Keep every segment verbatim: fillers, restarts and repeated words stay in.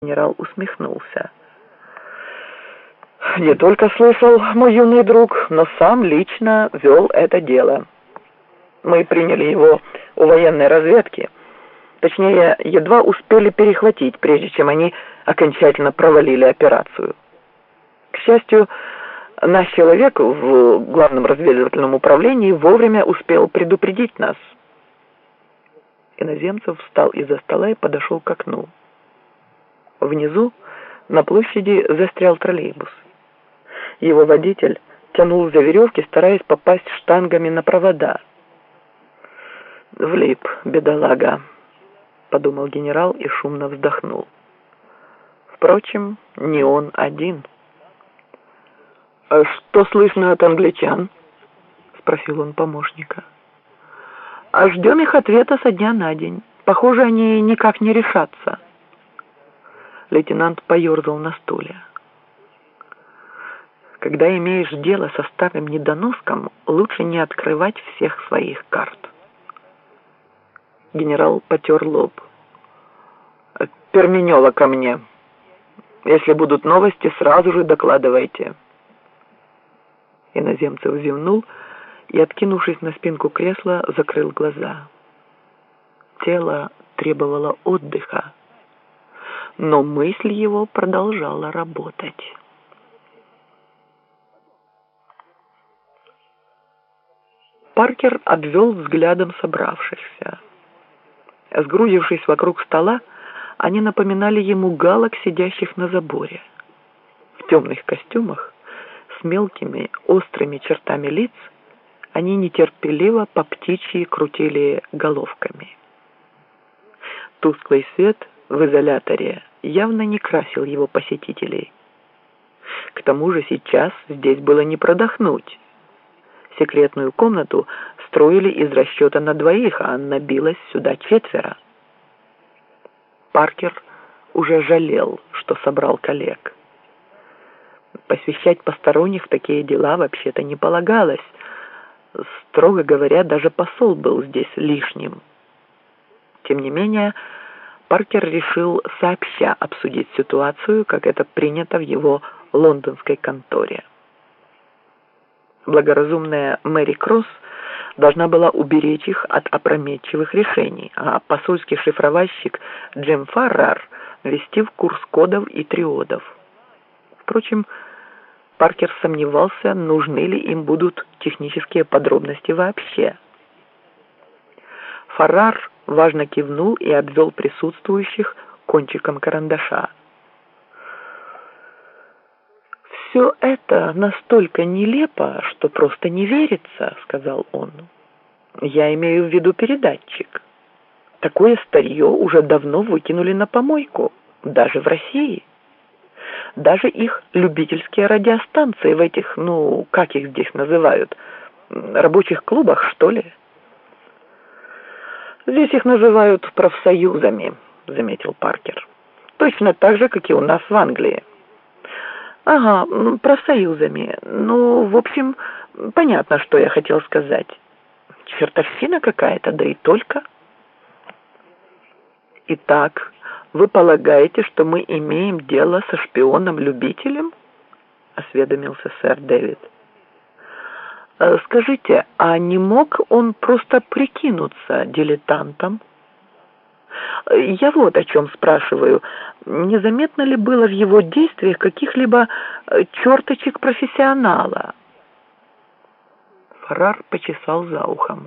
Генерал усмехнулся. «Не только слышал, мой юный друг, но сам лично вел это дело. Мы приняли его у военной разведки. Точнее, едва успели перехватить, прежде чем они окончательно провалили операцию. К счастью, наш человек в главном разведывательном управлении вовремя успел предупредить нас». Иноземцев встал из-за стола и подошел к окну. Внизу на площади застрял троллейбус. Его водитель тянул за веревки, стараясь попасть штангами на провода. «Влип, бедолага», — подумал генерал и шумно вздохнул. Впрочем, не он один. «А что слышно от англичан?» — спросил он помощника. «А ждем их ответа со дня на день. Похоже, они никак не решатся». Лейтенант поерзал на стуле. «Когда имеешь дело со старым недоноском, лучше не открывать всех своих карт». Генерал потер лоб. «Перменева ко мне. Если будут новости, сразу же докладывайте». Иноземцев зевнул и, откинувшись на спинку кресла, закрыл глаза. Тело требовало отдыха, но мысль его продолжала работать. Паркер обвел взглядом собравшихся. Сгрудившись вокруг стола, они напоминали ему галок, сидящих на заборе. В темных костюмах, с мелкими острыми чертами лиц, они нетерпеливо по птичьи крутили головками. Тусклый свет в изоляторе явно не красил его посетителей. К тому же сейчас здесь было не продохнуть. Секретную комнату строили из расчета на двоих, а набилось сюда четверо. Паркер уже жалел, что собрал коллег. Посвящать посторонних в такие дела вообще-то не полагалось. Строго говоря, даже посол был здесь лишним. Тем не менее, Паркер решил сообща обсудить ситуацию, как это принято в его лондонской конторе. Благоразумная Мэри Кросс должна была уберечь их от опрометчивых решений, а посольский шифровальщик Джим Фаррар ввести в курс кодов и триодов. Впрочем, Паркер сомневался, нужны ли им будут технические подробности вообще. Фаррар важно кивнул и обвел присутствующих кончиком карандаша. «Все это настолько нелепо, что просто не верится», — сказал он. «Я имею в виду передатчик. Такое старье уже давно выкинули на помойку, даже в России. Даже их любительские радиостанции в этих, ну, как их здесь называют, рабочих клубах, что ли?» «Здесь их называют профсоюзами», — заметил Паркер. «Точно так же, как и у нас в Англии». «Ага, профсоюзами. Ну, в общем, понятно, что я хотел сказать. Чертовщина какая-то, да и только». «Итак, вы полагаете, что мы имеем дело со шпионом-любителем?» — осведомился сэр Дэвид. «Скажите, а не мог он просто прикинуться дилетантом? Я вот о чем спрашиваю. Незаметно ли было в его действиях каких-либо черточек профессионала?» Фаррар почесал за ухом.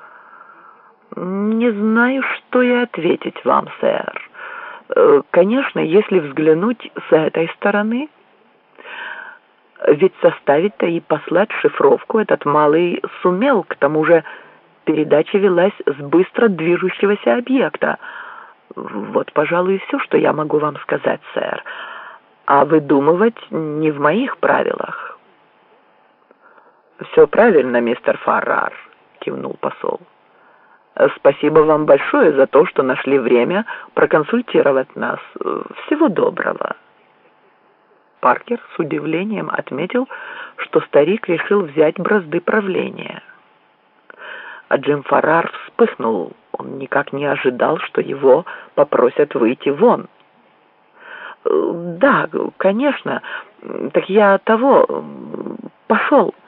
«Не знаю, что и ответить вам, сэр. Конечно, если взглянуть с этой стороны, ведь составить-то и послать шифровку этот малый сумел, к тому же передача велась с быстро движущегося объекта. Вот, пожалуй, все, что я могу вам сказать, сэр. А выдумывать не в моих правилах». «Все правильно, мистер Фаррар», — кивнул посол. «Спасибо вам большое за то, что нашли время проконсультировать нас. Всего доброго». Паркер с удивлением отметил, что старик решил взять бразды правления. А Джим Фаррар вспыхнул. Он никак не ожидал, что его попросят выйти вон. да, конечно. Так я того... Пошел.